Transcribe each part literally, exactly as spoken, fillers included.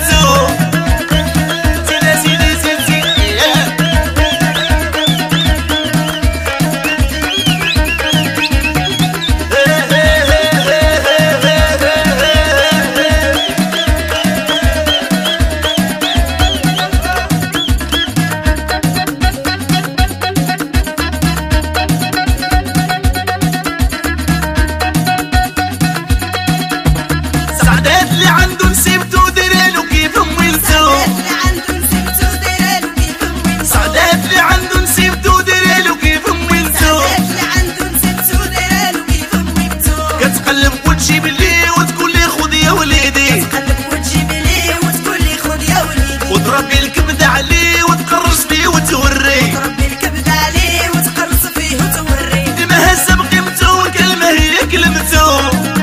كلمته سيدي سيدي سيدي سعدات اللي عنده نسيبتو ديرالو كيف مويلتو سعدات اللي عنده نسيبتو ديرالو كيف مويلتو كتقلب وتجيب لي وتقول لي خذ يا وليدي وتربي الكبده عليه وتقرص فيه وتوري ديما هزه بقيمته والكلمه هي كلمته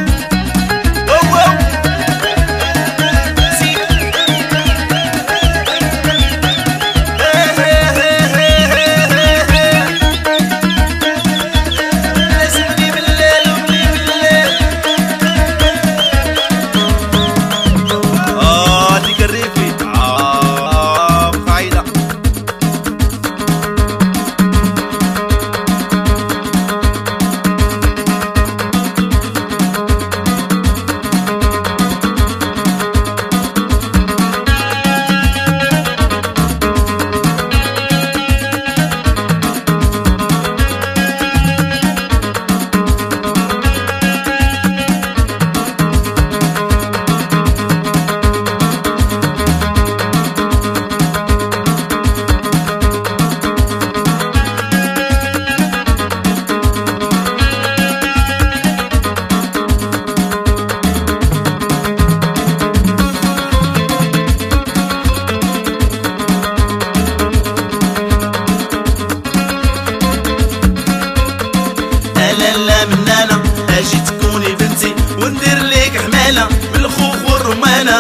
لا من انا اجي تكوني بنتي وندير ليك حماله بالخوخ والرمانه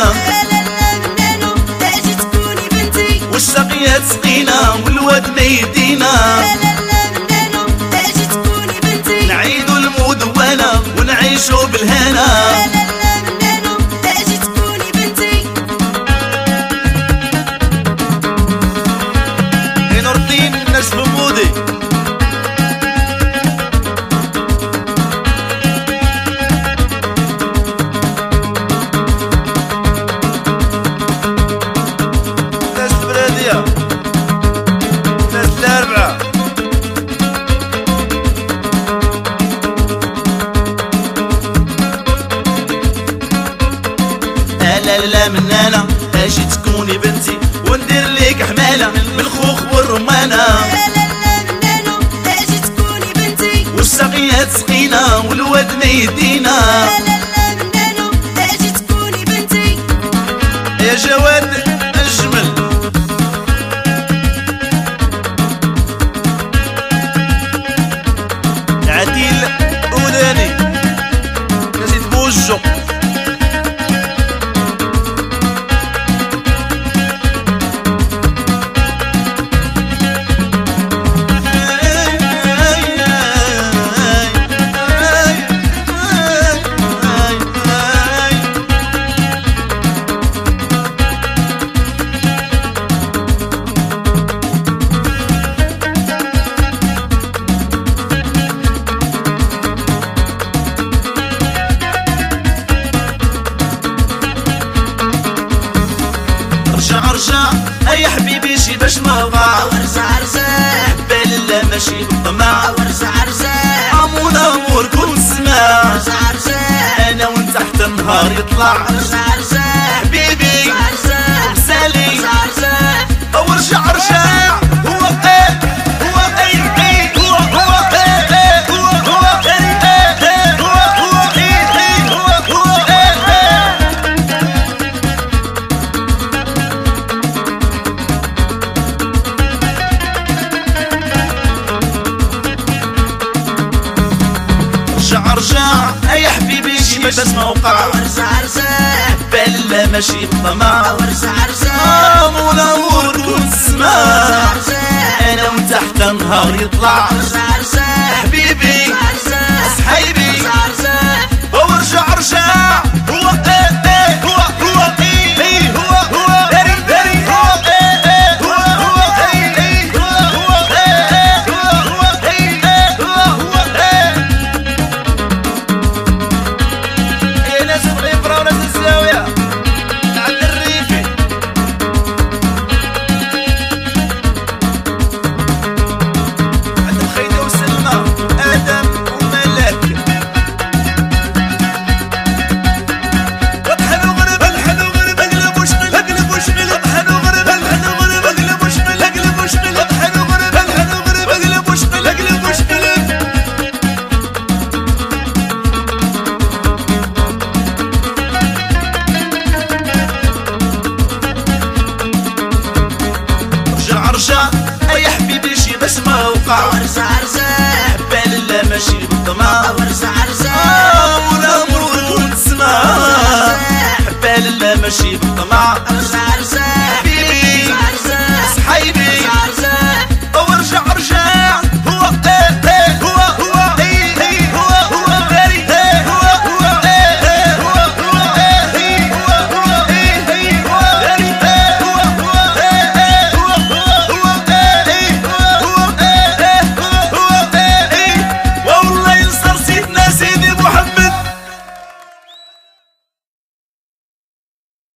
والشقيه تسقينا والواد ما يدينا نعيدو المدونه ونعيشو بالهنا نور الدين الناس بمودي لا لا من انا اجي تكوني بنتي وندير ليك حماله بالخوخ والرمانه والسقيه تسقينا والواد ما يدينا يا جواد الجمل عديل اوداني نسيت بوجو رجع اي حبيبي شي باش ما ضاع ورجع رجع بال لا ماشي بالطمع ورجع رجع امون امور كون سما ورجع رجع انا وانت حتى النهار يطلع ورجع رجع حبيبي رجع سالي ورجع رجع ورجع رجع هو ايه هو ايه ايه هو هو ايه ايه هو هو ايه ايه هو هو ايه ايه هو هو ايه رجع رجع يا حبيبي شي باش ما وقع ورجع رجع بلا ماشي بطمع ورجع رجع امون امور كون سما انا وانت حتى النهار يطلع ورجع رجع حبيبي ورجع رجع صحيبي ورجع رجع ورجع رجع